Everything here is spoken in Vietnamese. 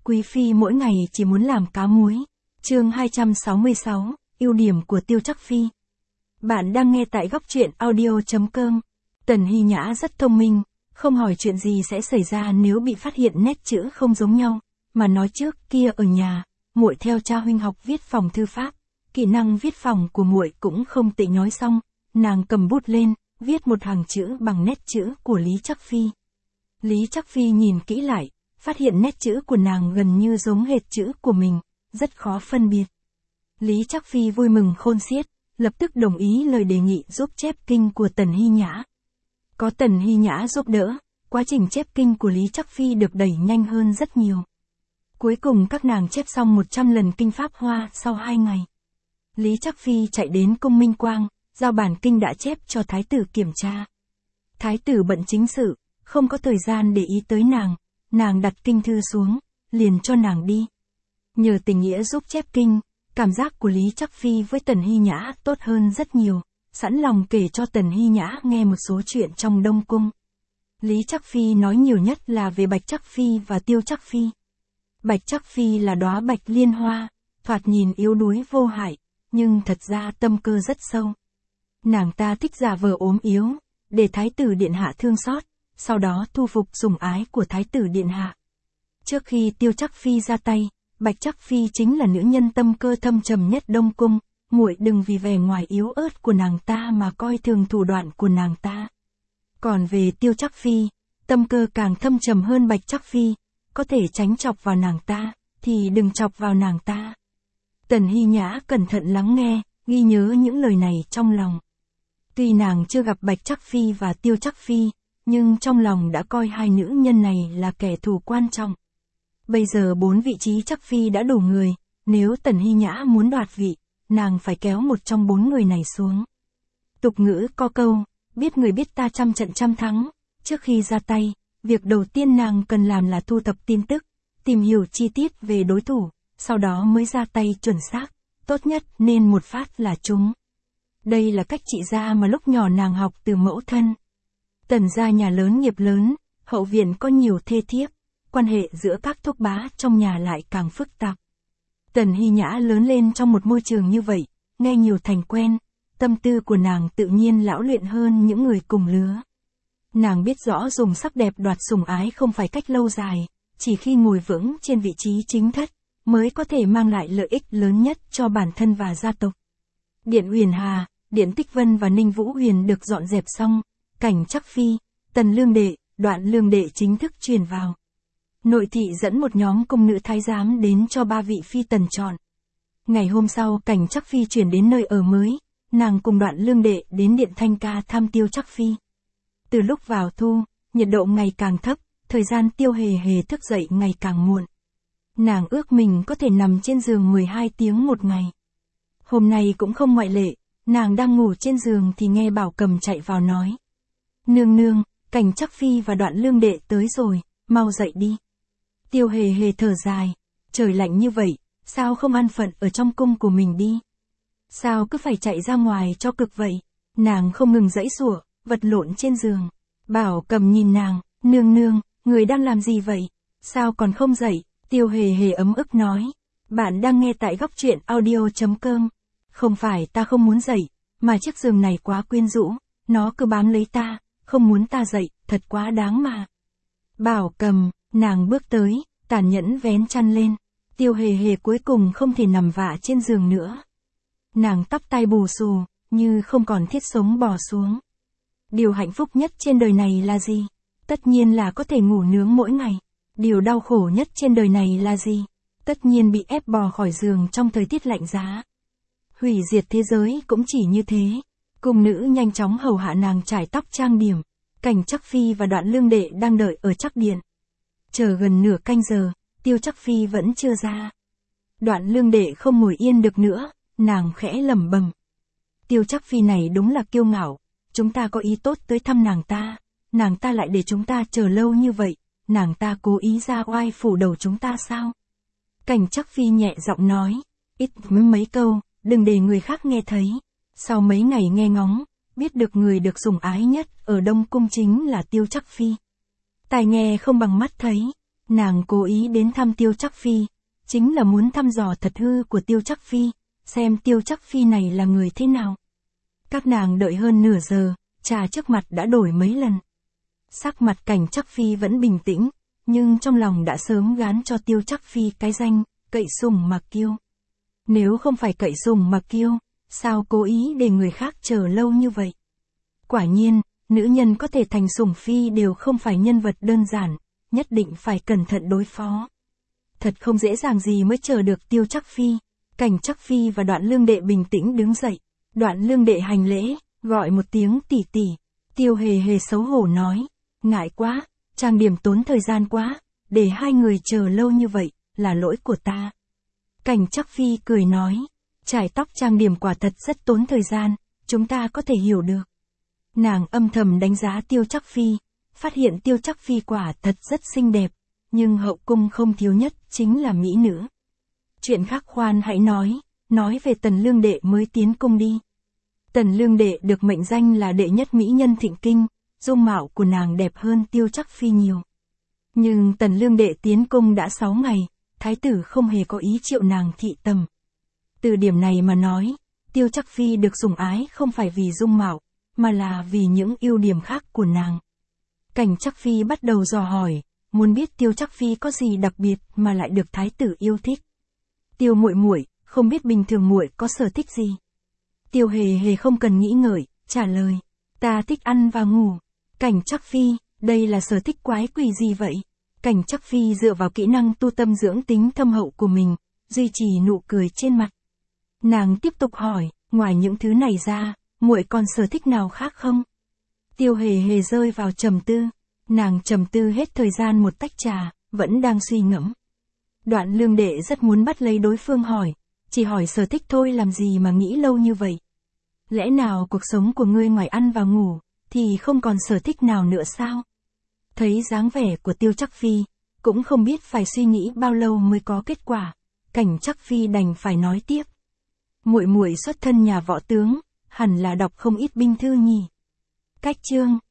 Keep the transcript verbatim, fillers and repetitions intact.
quý phi mỗi ngày chỉ muốn làm cá muối. Chương hai trăm sáu mươi sáu, ưu điểm của Tiêu Trắc Phi. Bạn đang nghe tại góc truyện audio chấm com. Tần Hy Nhã rất thông minh, không hỏi chuyện gì sẽ xảy ra nếu bị phát hiện nét chữ không giống nhau, mà nói trước kia ở nhà, muội theo cha huynh học viết phòng thư pháp, kỹ năng viết phòng của muội cũng không tệ. Nói xong, nàng cầm bút lên, viết một hàng chữ bằng nét chữ của Lý Trắc Phi. Lý Trắc Phi nhìn kỹ lại, phát hiện nét chữ của nàng gần như giống hệt chữ của mình, rất khó phân biệt. Lý Trắc Phi vui mừng khôn xiết, lập tức đồng ý lời đề nghị giúp chép kinh của Tần Hy Nhã. Có Tần Hy Nhã giúp đỡ, quá trình chép kinh của Lý Trắc Phi được đẩy nhanh hơn rất nhiều. Cuối cùng các nàng chép xong một trăm lần kinh Pháp Hoa sau hai ngày. Lý Trắc Phi chạy đến cung Minh Quang, giao bản kinh đã chép cho thái tử kiểm tra. Thái tử bận chính sự, không có thời gian để ý tới nàng, nàng đặt kinh thư xuống, liền cho nàng đi. Nhờ tình nghĩa giúp chép kinh, cảm giác của Lý Trắc Phi với Tần Hy Nhã tốt hơn rất nhiều, sẵn lòng kể cho Tần Hy Nhã nghe một số chuyện trong Đông Cung. Lý Trắc Phi nói nhiều nhất là về Bạch Trắc Phi và Tiêu Trắc Phi. Bạch Trắc Phi là đóa bạch liên hoa, thoạt nhìn yếu đuối vô hại, nhưng thật ra tâm cơ rất sâu. Nàng ta thích giả vờ ốm yếu, để thái tử điện hạ thương xót, sau đó thu phục sủng ái của thái tử điện hạ. Trước khi Tiêu Trắc Phi ra tay, Bạch Trắc Phi chính là nữ nhân tâm cơ thâm trầm nhất Đông Cung, muội đừng vì vẻ ngoài yếu ớt của nàng ta mà coi thường thủ đoạn của nàng ta. Còn về Tiêu Trắc Phi, tâm cơ càng thâm trầm hơn Bạch Trắc Phi, có thể tránh chọc vào nàng ta, thì đừng chọc vào nàng ta. Tần Hy Nhã cẩn thận lắng nghe, ghi nhớ những lời này trong lòng. Tuy nàng chưa gặp Bạch Trắc Phi và Tiêu Trắc Phi, nhưng trong lòng đã coi hai nữ nhân này là kẻ thù quan trọng. Bây giờ bốn vị trí Trắc Phi đã đủ người, nếu Tần Hy Nhã muốn đoạt vị, nàng phải kéo một trong bốn người này xuống. Tục ngữ có câu, biết người biết ta trăm trận trăm thắng. Trước khi ra tay, việc đầu tiên nàng cần làm là thu thập tin tức, tìm hiểu chi tiết về đối thủ, sau đó mới ra tay chuẩn xác, tốt nhất nên một phát là trúng. Đây là cách trị gia mà lúc nhỏ nàng học từ mẫu thân. Tần gia nhà lớn nghiệp lớn, hậu viện có nhiều thê thiếp, quan hệ giữa các thúc bá trong nhà lại càng phức tạp. Tần Hy Nhã lớn lên trong một môi trường như vậy, nghe nhiều thành quen, tâm tư của nàng tự nhiên lão luyện hơn những người cùng lứa. Nàng biết rõ dùng sắc đẹp đoạt sủng ái không phải cách lâu dài, chỉ khi ngồi vững trên vị trí chính thất, mới có thể mang lại lợi ích lớn nhất cho bản thân và gia tộc. Điện Huyền Hà, Điện Tích Vân và Ninh Vũ Huyền được dọn dẹp xong, cảnh Trắc Phi, Tần Lương Đệ, Đoạn Lương Đệ chính thức truyền vào. Nội thị dẫn một nhóm cung nữ thái giám đến cho ba vị phi tần chọn. Ngày hôm sau cảnh Trắc Phi chuyển đến nơi ở mới, nàng cùng Đoạn Lương Đệ đến Điện Thanh Ca thăm Tiêu Trắc Phi. Từ lúc vào thu, nhiệt độ ngày càng thấp, thời gian Tiêu Hề Hề thức dậy ngày càng muộn. Nàng ước mình có thể nằm trên giường mười hai tiếng một ngày. Hôm nay cũng không ngoại lệ, nàng đang ngủ trên giường thì nghe Bảo Cầm chạy vào nói. Nương nương, cảnh Trắc Phi và Đoạn Lương Đệ tới rồi, mau dậy đi. Tiêu Hề Hề thở dài, trời lạnh như vậy, sao không an phận ở trong cung của mình đi? Sao cứ phải chạy ra ngoài cho cực vậy? Nàng không ngừng giãy giụa, vật lộn trên giường. Bảo Cầm nhìn nàng, nương nương, người đang làm gì vậy? Sao còn không dậy? Tiêu Hề Hề ấm ức nói. Bạn đang nghe tại góc truyện audio chấm com. Không phải ta không muốn dậy, mà chiếc giường này quá quyến rũ, nó cứ bám lấy ta, không muốn ta dậy, thật quá đáng mà. Bảo Cầm, nàng bước tới, tàn nhẫn vén chăn lên. Tiêu Hề Hề cuối cùng không thể nằm vạ trên giường nữa. Nàng tóc tai bù xù, như không còn thiết sống bò xuống. Điều hạnh phúc nhất trên đời này là gì? Tất nhiên là có thể ngủ nướng mỗi ngày. Điều đau khổ nhất trên đời này là gì? Tất nhiên bị ép bò khỏi giường trong thời tiết lạnh giá. Hủy diệt thế giới cũng chỉ như thế. Cung nữ nhanh chóng hầu hạ nàng trải tóc trang điểm. Cảnh Trắc Phi và Đoạn Lương Đệ đang đợi ở Trắc Điện. Chờ gần nửa canh giờ, Tiêu Trắc Phi vẫn chưa ra. Đoạn Lương Đệ không ngồi yên được nữa, nàng khẽ lẩm bẩm. Tiêu Trắc Phi này đúng là kiêu ngạo, chúng ta có ý tốt tới thăm nàng ta, nàng ta lại để chúng ta chờ lâu như vậy, nàng ta cố ý ra oai phủ đầu chúng ta sao? Cảnh Trắc Phi nhẹ giọng nói, ít mấy câu, đừng để người khác nghe thấy. Sau mấy ngày nghe ngóng, biết được người được sủng ái nhất ở Đông Cung chính là Tiêu Trắc Phi. Tai nghe không bằng mắt thấy, Nàng cố ý đến thăm Tiêu Trắc Phi, chính là muốn thăm dò thật hư của Tiêu Trắc Phi, xem Tiêu Trắc Phi này là người thế nào. Các nàng đợi hơn nửa giờ, trà trước mặt đã đổi mấy lần. Sắc mặt Cảnh Trắc Phi vẫn bình tĩnh, nhưng trong lòng đã sớm gán cho Tiêu Trắc Phi cái danh, cậy sùng mặc kiêu. Nếu không phải cậy sùng mặc kiêu, sao cố ý để người khác chờ lâu như vậy? Quả nhiên, nữ nhân có thể thành sủng phi đều không phải nhân vật đơn giản, nhất định phải cẩn thận đối phó. Thật không dễ dàng gì mới chờ được Tiêu Trắc Phi. Cảnh Trắc Phi và Đoạn Lương Đệ bình tĩnh đứng dậy. Đoạn Lương Đệ hành lễ, gọi một tiếng tỷ tỷ. Tiêu Hề Hề xấu hổ nói, ngại quá, trang điểm tốn thời gian quá, để hai người chờ lâu như vậy, là lỗi của ta. Cảnh Trắc Phi cười nói, trải tóc trang điểm quả thật rất tốn thời gian, chúng ta có thể hiểu được. Nàng âm thầm đánh giá Tiêu Trắc Phi, phát hiện Tiêu Trắc Phi quả thật rất xinh đẹp, nhưng hậu cung không thiếu nhất chính là mỹ nữ. Chuyện khác khoan hãy nói, nói về Tần Lương Đệ mới tiến cung đi. Tần Lương Đệ được mệnh danh là đệ nhất mỹ nhân thịnh kinh, dung mạo của nàng đẹp hơn Tiêu Trắc Phi nhiều. Nhưng Tần Lương Đệ tiến cung đã sáu ngày, thái tử không hề có ý triệu nàng thị tầm. Từ điểm này mà nói, Tiêu Trắc Phi được sủng ái không phải vì dung mạo, mà là vì những ưu điểm khác của nàng. Cảnh Trắc Phi bắt đầu dò hỏi, muốn biết Tiêu Trắc Phi có gì đặc biệt mà lại được thái tử yêu thích. Tiêu muội muội, không biết bình thường muội có sở thích gì? Tiêu Hề Hề không cần nghĩ ngợi, trả lời, ta thích ăn và ngủ. Cảnh Trắc Phi, đây là sở thích quái quỷ gì vậy? Cảnh Trắc Phi dựa vào kỹ năng tu tâm dưỡng tính thâm hậu của mình, duy trì nụ cười trên mặt. Nàng tiếp tục hỏi, ngoài những thứ này ra, muội còn sở thích nào khác không? Tiêu Hề Hề rơi vào trầm tư. Nàng trầm tư hết thời gian một tách trà, vẫn đang suy ngẫm. Đoạn Lương Đệ rất muốn bắt lấy đối phương hỏi, chỉ hỏi sở thích thôi làm gì mà nghĩ lâu như vậy? Lẽ nào cuộc sống của ngươi ngoài ăn và ngủ, thì không còn sở thích nào nữa sao? Thấy dáng vẻ của Tiêu Trắc Phi, cũng không biết phải suy nghĩ bao lâu mới có kết quả. Cảnh Trắc Phi đành phải nói tiếp. Muội muội xuất thân nhà võ tướng, hẳn là đọc không ít binh thư nhỉ. Cách chương